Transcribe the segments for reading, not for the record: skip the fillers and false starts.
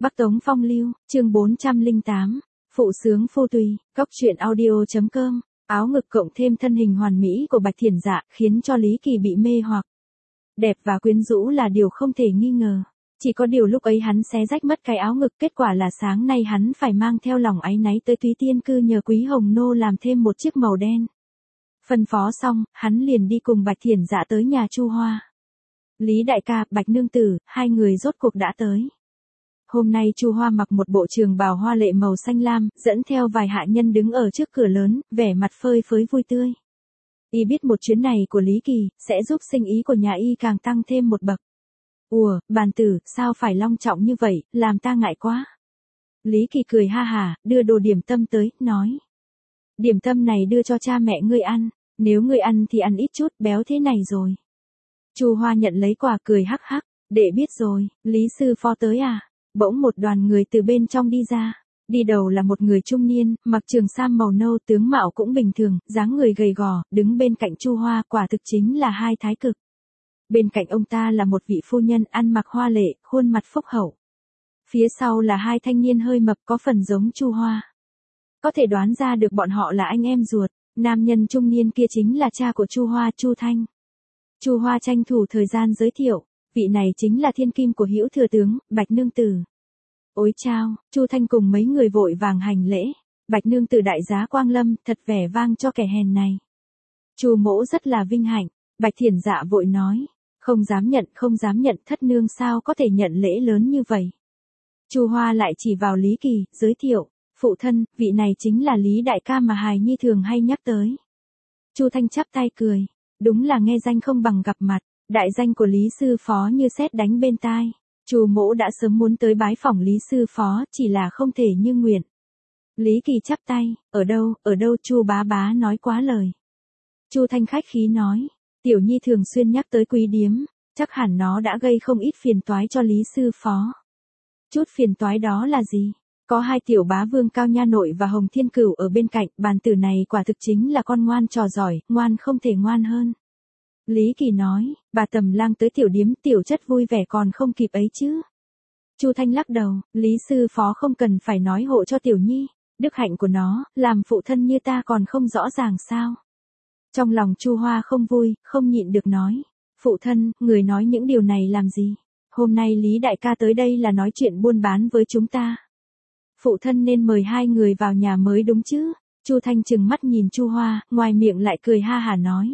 Bắc Tống Phong Lưu, chương 408, Phụ sướng phu tùy, Cóc truyện audio.com, áo ngực cộng thêm thân hình hoàn mỹ của Bạch Thiển Dạ khiến cho Lý Kỳ bị mê hoặc. Đẹp và quyến rũ là điều không thể nghi ngờ. Chỉ có điều lúc ấy hắn xé rách mất cái áo ngực, kết quả là sáng nay hắn phải mang theo lòng áy náy tới Túy Tiên Cư nhờ Quý Hồng Nô làm thêm một chiếc màu đen. Phân phó xong, hắn liền đi cùng Bạch Thiển Dạ tới nhà Chu Hoa. Lý đại ca, Bạch nương tử, hai người rốt cuộc đã tới. Hôm nay Chu Hoa mặc một bộ trường bào hoa lệ màu xanh lam, dẫn theo vài hạ nhân đứng ở trước cửa lớn, vẻ mặt phơi phới vui tươi. Y biết một chuyến này của Lý Kỳ, sẽ giúp sinh ý của nhà Y càng tăng thêm một bậc. Ủa, bàn tử, sao phải long trọng như vậy, làm ta ngại quá. Lý Kỳ cười ha hả, đưa đồ điểm tâm tới, nói. Điểm tâm này đưa cho cha mẹ ngươi ăn, nếu ngươi ăn thì ăn ít chút, béo thế này rồi. Chu Hoa nhận lấy quà cười hắc hắc, đệ biết rồi, Lý sư phó tới à? Bỗng một đoàn người từ bên trong đi ra. Đi đầu là một người trung niên, mặc trường sam màu nâu, tướng mạo cũng bình thường, dáng người gầy gò, đứng bên cạnh Chu Hoa, quả thực chính là hai thái cực. Bên cạnh ông ta là một vị phu nhân ăn mặc hoa lệ, khuôn mặt phúc hậu. Phía sau là hai thanh niên hơi mập có phần giống Chu Hoa. Có thể đoán ra được bọn họ là anh em ruột, nam nhân trung niên kia chính là cha của Chu Hoa, Chu Thanh. Chu Hoa tranh thủ thời gian giới thiệu, vị này chính là thiên kim của Hữu thừa tướng, Bạch nương tử. Ôi chao, Chu Thanh cùng mấy người vội vàng hành lễ. Bạch nương tử đại giá quang lâm, thật vẻ vang cho kẻ hèn này. Chu mỗ rất là vinh hạnh. Bạch Thiển Dạ vội nói, không dám nhận, thất nương sao có thể nhận lễ lớn như vậy. Chu Hoa lại chỉ vào Lý Kỳ, giới thiệu, phụ thân, vị này chính là Lý đại ca mà hài nhi thường hay nhắc tới. Chu Thanh chắp tay cười, đúng là nghe danh không bằng gặp mặt, đại danh của Lý sư phó như sét đánh bên tai. Chu mỗ đã sớm muốn tới bái phỏng Lý sư phó, chỉ là không thể như nguyện. Lý Kỳ chắp tay, ở đâu, Chu bá bá nói quá lời. Chu Thanh khách khí nói, tiểu nhi thường xuyên nhắc tới Quý điếm, chắc hẳn nó đã gây không ít phiền toái cho Lý sư phó. Chút phiền toái đó là gì? Có hai tiểu bá vương Cao Nha Nội và Hồng Thiên Cửu ở bên cạnh, bàn tử này quả thực chính là con ngoan trò giỏi, ngoan không thể ngoan hơn. Lý Kỳ nói, bà Tầm Lang tới tiểu điếm, tiểu chất vui vẻ còn không kịp ấy chứ. Chu Thanh lắc đầu, Lý sư phó không cần phải nói hộ cho tiểu nhi, đức hạnh của nó, làm phụ thân như ta còn không rõ ràng sao. Trong lòng Chu Hoa không vui, không nhịn được nói, phụ thân, người nói những điều này làm gì? Hôm nay Lý đại ca tới đây là nói chuyện buôn bán với chúng ta. Phụ thân nên mời hai người vào nhà mới đúng chứ? Chu Thanh trừng mắt nhìn Chu Hoa, ngoài miệng lại cười ha hả nói.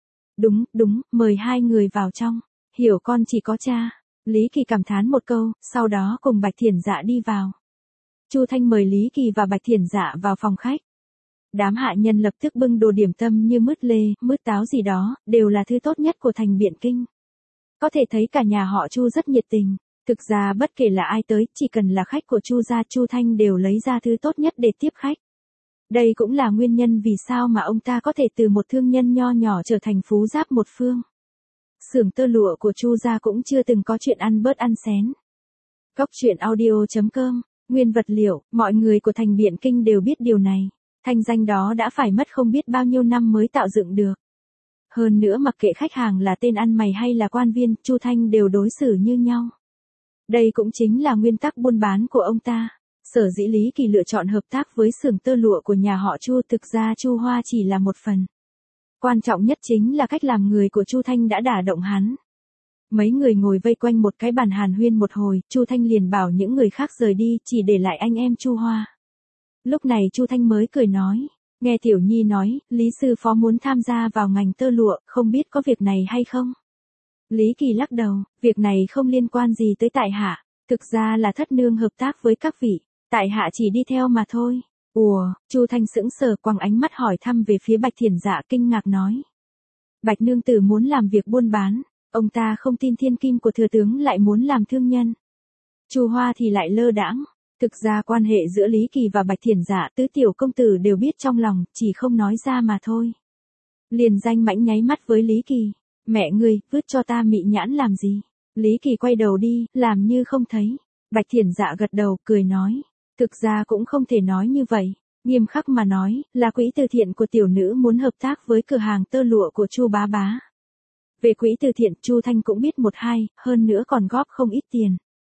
Đúng, mời hai người vào trong, hiểu con chỉ có cha. Lý Kỳ cảm thán một câu, sau đó cùng Bạch Thiển Dạ đi vào. Chu Thanh mời Lý Kỳ và Bạch Thiển Dạ vào phòng khách. Đám hạ nhân lập tức bưng đồ điểm tâm như mứt lê, mứt táo gì đó, đều là thứ tốt nhất của thành Biện Kinh. Có thể thấy cả nhà họ Chu rất nhiệt tình. Thực ra bất kể là ai tới, chỉ cần là khách của Chu gia, Chu Thanh đều lấy ra thứ tốt nhất để tiếp khách. Đây cũng là nguyên nhân vì sao mà ông ta có thể từ một thương nhân nho nhỏ trở thành phú giáp một phương. Xưởng tơ lụa của Chu gia cũng chưa từng có chuyện ăn bớt ăn xén. Cóc truyện audio.com, nguyên vật liệu, mọi người của thành Biện Kinh đều biết điều này. Thanh danh đó đã phải mất không biết bao nhiêu năm mới tạo dựng được. Hơn nữa mặc kệ khách hàng là tên ăn mày hay là quan viên, Chu Thanh đều đối xử như nhau. Đây cũng chính là nguyên tắc buôn bán của ông ta. Sở dĩ Lý Kỳ lựa chọn hợp tác với xưởng tơ lụa của nhà họ Chu, thực ra Chu Hoa chỉ là một phần. Quan trọng nhất chính là cách làm người của Chu Thanh đã đả động hắn. Mấy người ngồi vây quanh một cái bàn hàn huyên một hồi, Chu Thanh liền bảo những người khác rời đi, chỉ để lại anh em Chu Hoa. Lúc này Chu Thanh mới cười nói, nghe tiểu nhi nói, Lý sư phó muốn tham gia vào ngành tơ lụa, không biết có việc này hay không? Lý Kỳ lắc đầu, việc này không liên quan gì tới tại hạ, thực ra là thất nương hợp tác với các vị, tại hạ chỉ đi theo mà thôi. Ủa, Chu Thanh sững sờ quăng ánh mắt hỏi thăm về phía Bạch Thiển Dạ, kinh ngạc nói. Bạch nương tử muốn làm việc buôn bán, ông ta không tin thiên kim của thừa tướng lại muốn làm thương nhân. Chu Hoa thì lại lơ đãng. Thực ra quan hệ giữa Lý Kỳ và Bạch Thiển Dạ, tứ tiểu công tử đều biết trong lòng, chỉ không nói ra mà thôi. Liền danh mãnh nháy mắt với Lý Kỳ. Mẹ ngươi, vứt cho ta mị nhãn làm gì? Lý Kỳ quay đầu đi, làm như không thấy. Bạch Thiển Dạ gật đầu, cười nói. Thực ra cũng không thể nói như vậy. Nghiêm khắc mà nói, là quỹ từ thiện của tiểu nữ muốn hợp tác với cửa hàng tơ lụa của Chu bá bá. Về quỹ từ thiện, Chu Thanh cũng biết một hai, hơn nữa còn góp không ít tiền.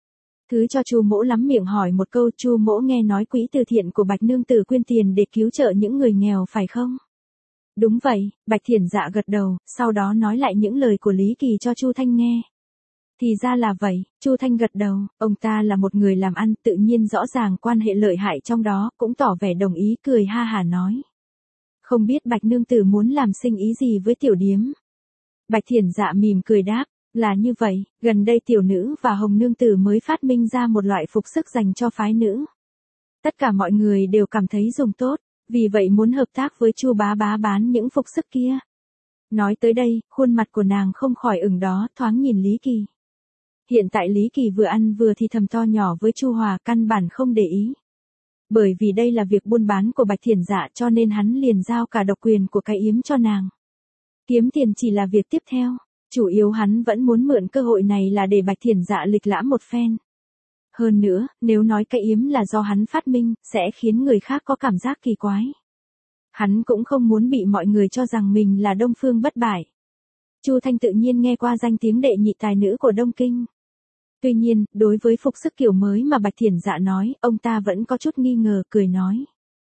Thứ cho Chu Mỗ lắm miệng hỏi một câu, Chu Mỗ nghe nói quỹ từ thiện của Bạch nương tử quyên tiền để cứu trợ những người nghèo phải không? Đúng vậy, Bạch Thiển Dạ gật đầu, sau đó nói lại những lời của Lý Kỳ cho Chu Thanh nghe. Thì ra là vậy, Chu Thanh gật đầu, ông ta là một người làm ăn, tự nhiên rõ ràng quan hệ lợi hại trong đó, cũng tỏ vẻ đồng ý, cười ha hả nói. Không biết Bạch nương tử muốn làm sinh ý gì với tiểu điếm? Bạch Thiển Dạ mỉm cười đáp, là như vậy, gần đây tiểu nữ và Hồng nương tử mới phát minh ra một loại phục sức dành cho phái nữ. Tất cả mọi người đều cảm thấy dùng tốt, vì vậy muốn hợp tác với Chu bá bá bán những phục sức kia. Nói tới đây, khuôn mặt của nàng không khỏi ửng đó, thoáng nhìn Lý Kỳ. Hiện tại Lý Kỳ vừa ăn vừa thì thầm to nhỏ với Chu Hòa, căn bản không để ý. Bởi vì đây là việc buôn bán của Bạch Thiển Dạ cho nên hắn liền giao cả độc quyền của cái yếm cho nàng. Kiếm tiền chỉ là việc tiếp theo, chủ yếu hắn vẫn muốn mượn cơ hội này là để Bạch Thiển Dạ lịch lãm một phen. Hơn nữa, nếu nói cái yếm là do hắn phát minh, sẽ khiến người khác có cảm giác kỳ quái. Hắn cũng không muốn bị mọi người cho rằng mình là Đông Phương bất bại. Chu Thanh tự nhiên nghe qua danh tiếng đệ nhị tài nữ của Đông Kinh. Tuy nhiên, đối với phục sức kiểu mới mà Bạch Thiển Dạ nói, ông ta vẫn có chút nghi ngờ, cười nói.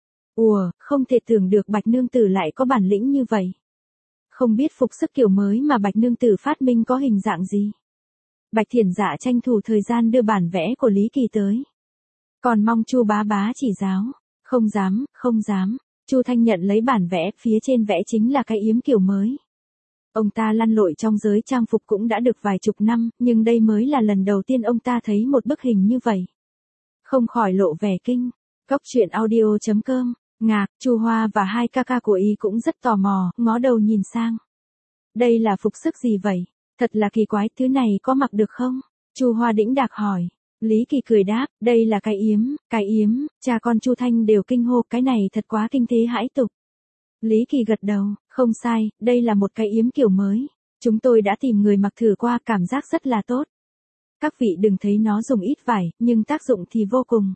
Ủa, không thể tưởng được Bạch nương tử lại có bản lĩnh như vậy. Không biết phục sức kiểu mới mà Bạch nương tử phát minh có hình dạng gì. Bạch Thiển Dạ tranh thủ thời gian đưa bản vẽ của Lý Kỳ tới. Còn mong Chu bá bá chỉ giáo. Không dám, không dám. Chu Thanh nhận lấy bản vẽ, phía trên vẽ chính là cái yếm kiểu mới. Ông ta lăn lội trong giới trang phục cũng đã được vài chục năm, nhưng đây mới là lần đầu tiên ông ta thấy một bức hình như vậy. Không khỏi lộ vẻ kinh. Cóc truyện audio.com, ngạc, Chu Hoa và hai ca ca của y cũng rất tò mò, ngó đầu nhìn sang. Đây là phục sức gì vậy? Thật là kỳ quái, thứ này có mặc được không? Chu Hoa đĩnh đạc hỏi. Lý Kỳ cười đáp, đây là cái yếm, cha con Chu Thanh đều kinh hô, cái này thật quá kinh thế hãi tục. Lý Kỳ gật đầu, không sai, đây là một cái yếm kiểu mới. Chúng tôi đã tìm người mặc thử qua, cảm giác rất là tốt. Các vị đừng thấy nó dùng ít vải, nhưng tác dụng thì vô cùng.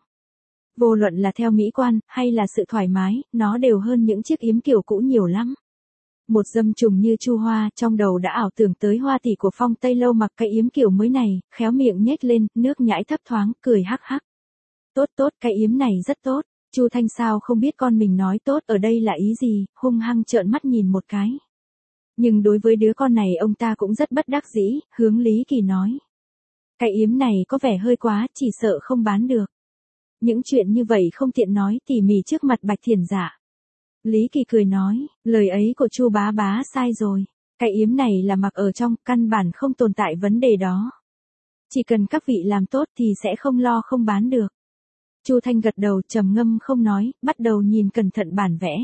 Vô luận là theo mỹ quan, hay là sự thoải mái, nó đều hơn những chiếc yếm kiểu cũ nhiều lắm. Một dâm trùng như Chu Hoa, trong đầu đã ảo tưởng tới Hoa tỷ của Phong Tây Lâu mặc cái yếm kiểu mới này, khéo miệng nhếch lên, nước nhãi thấp thoáng, cười hắc hắc. Tốt tốt, cái yếm này rất tốt. Chu Thanh sao không biết con mình nói tốt ở đây là ý gì, hung hăng trợn mắt nhìn một cái. Nhưng đối với đứa con này ông ta cũng rất bất đắc dĩ, hướng Lý Kỳ nói. Cái yếm này có vẻ hơi quá, chỉ sợ không bán được. Những chuyện như vậy không tiện nói tỉ mỉ trước mặt Bạch Thiển Dạ. Lý Kỳ cười nói, lời ấy của Chu bá bá sai rồi. Cái yếm này là mặc ở trong, căn bản không tồn tại vấn đề đó. Chỉ cần các vị làm tốt thì sẽ không lo không bán được. Chu Thanh gật đầu, trầm ngâm không nói, bắt đầu nhìn cẩn thận bản vẽ.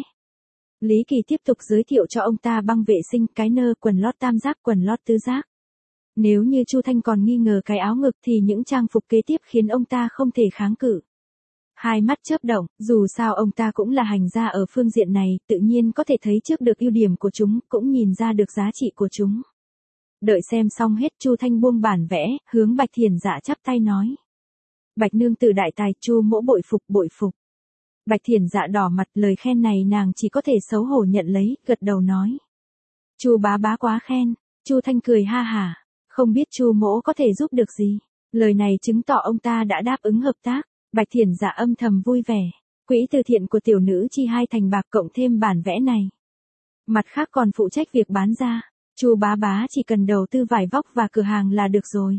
Lý Kỳ tiếp tục giới thiệu cho ông ta băng vệ sinh, cái nơ, quần lót tam giác, quần lót tứ giác. Nếu như Chu Thanh còn nghi ngờ cái áo ngực thì những trang phục kế tiếp khiến ông ta không thể kháng cự. Hai mắt chớp động, dù sao ông ta cũng là hành gia ở phương diện này, tự nhiên có thể thấy trước được ưu điểm của chúng, cũng nhìn ra được giá trị của chúng. Đợi xem xong hết, Chu Thanh buông bản vẽ, hướng Bạch Thiển Dạ chắp tay nói. Bạch nương tử đại tài, Chu mỗ bội phục bội phục. Bạch Thiển Dạ đỏ mặt, lời khen này nàng chỉ có thể xấu hổ nhận lấy, gật đầu nói. Chu bá bá quá khen. Chu Thanh cười ha hả, không biết Chu mỗ có thể giúp được gì. Lời này chứng tỏ ông ta đã đáp ứng hợp tác. Bạch Thiển Dạ âm thầm vui vẻ. Quỹ từ thiện của tiểu nữ chi 2 thành bạc cộng thêm bản vẽ này. Mặt khác còn phụ trách việc bán ra. Chu bá bá chỉ cần đầu tư vải vóc và cửa hàng là được rồi.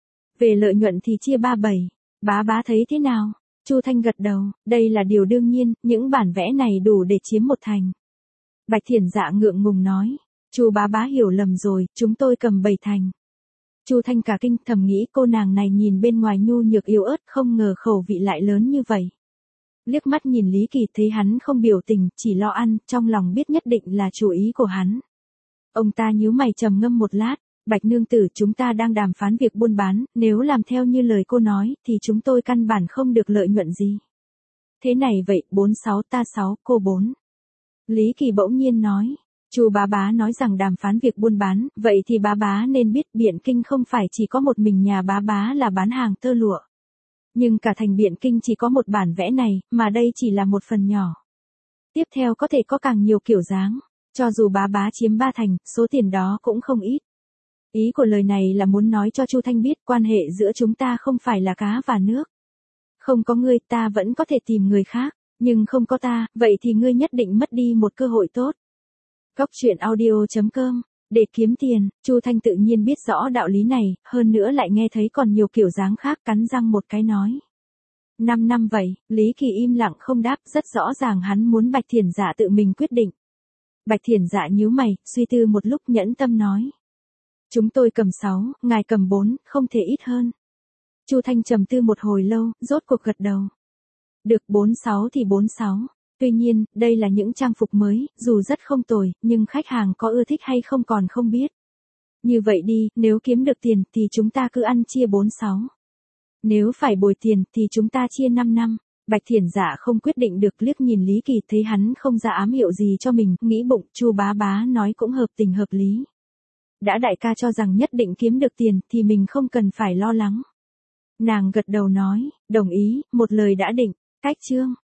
Về lợi nhuận thì chia 3/7. Bá bá thấy thế nào? Chu Thanh gật đầu, đây là điều đương nhiên, những bản vẽ này đủ để chiếm 1 thành. Bạch Thiển Dạ ngượng ngùng nói, Chu bá bá hiểu lầm rồi, chúng tôi cầm 7 thành. Chu Thanh cả kinh, thầm nghĩ cô nàng này nhìn bên ngoài nhu nhược yếu ớt, không ngờ khẩu vị lại lớn như vậy. Liếc mắt nhìn Lý Kỳ thấy hắn không biểu tình, chỉ lo ăn, trong lòng biết nhất định là chủ ý của hắn. Ông ta nhíu mày trầm ngâm một lát, Bạch nương tử, chúng ta đang đàm phán việc buôn bán, nếu làm theo như lời cô nói, thì chúng tôi căn bản không được lợi nhuận gì. Thế này vậy, 46 ta 6, cô 4. Lý Kỳ bỗng nhiên nói. Chu bá bá nói rằng đàm phán việc buôn bán, vậy thì bá bá nên biết Biện Kinh không phải chỉ có một mình nhà bá bá là bán hàng tơ lụa. Nhưng cả thành Biện Kinh chỉ có một bản vẽ này, mà đây chỉ là một phần nhỏ. Tiếp theo có thể có càng nhiều kiểu dáng, cho dù bá bá chiếm 3 thành, số tiền đó cũng không ít. Ý của lời này là muốn nói cho Chu Thanh biết quan hệ giữa chúng ta không phải là cá và nước. Không có ngươi ta vẫn có thể tìm người khác, nhưng không có ta, vậy thì ngươi nhất định mất đi một cơ hội tốt. Góc truyện audio.com. Để kiếm tiền, Chu Thanh tự nhiên biết rõ đạo lý này, hơn nữa lại nghe thấy còn nhiều kiểu dáng khác, cắn răng một cái nói. 5 năm vậy, Lý Kỳ im lặng không đáp, rất rõ ràng hắn muốn Bạch Thiển Dạ tự mình quyết định. Bạch Thiển Dạ nhíu mày, suy tư một lúc nhẫn tâm nói. Chúng tôi cầm 6, ngài cầm 4, không thể ít hơn. Chu Thanh trầm tư một hồi lâu, rốt cuộc gật đầu. Được 46 thì 46. Tuy nhiên, đây là những trang phục mới, dù rất không tồi, nhưng khách hàng có ưa thích hay không còn không biết. Như vậy đi, nếu kiếm được tiền thì chúng ta cứ ăn chia 46. Nếu phải bồi tiền thì chúng ta chia 5 năm. Bạch Thiển Dạ không quyết định được, liếc nhìn Lý Kỳ, thấy hắn không ra ám hiệu gì cho mình, nghĩ bụng, Chu bá bá nói cũng hợp tình hợp lý. Đã đại ca cho rằng nhất định kiếm được tiền thì mình không cần phải lo lắng. Nàng gật đầu nói, đồng ý, một lời đã định. Cách chương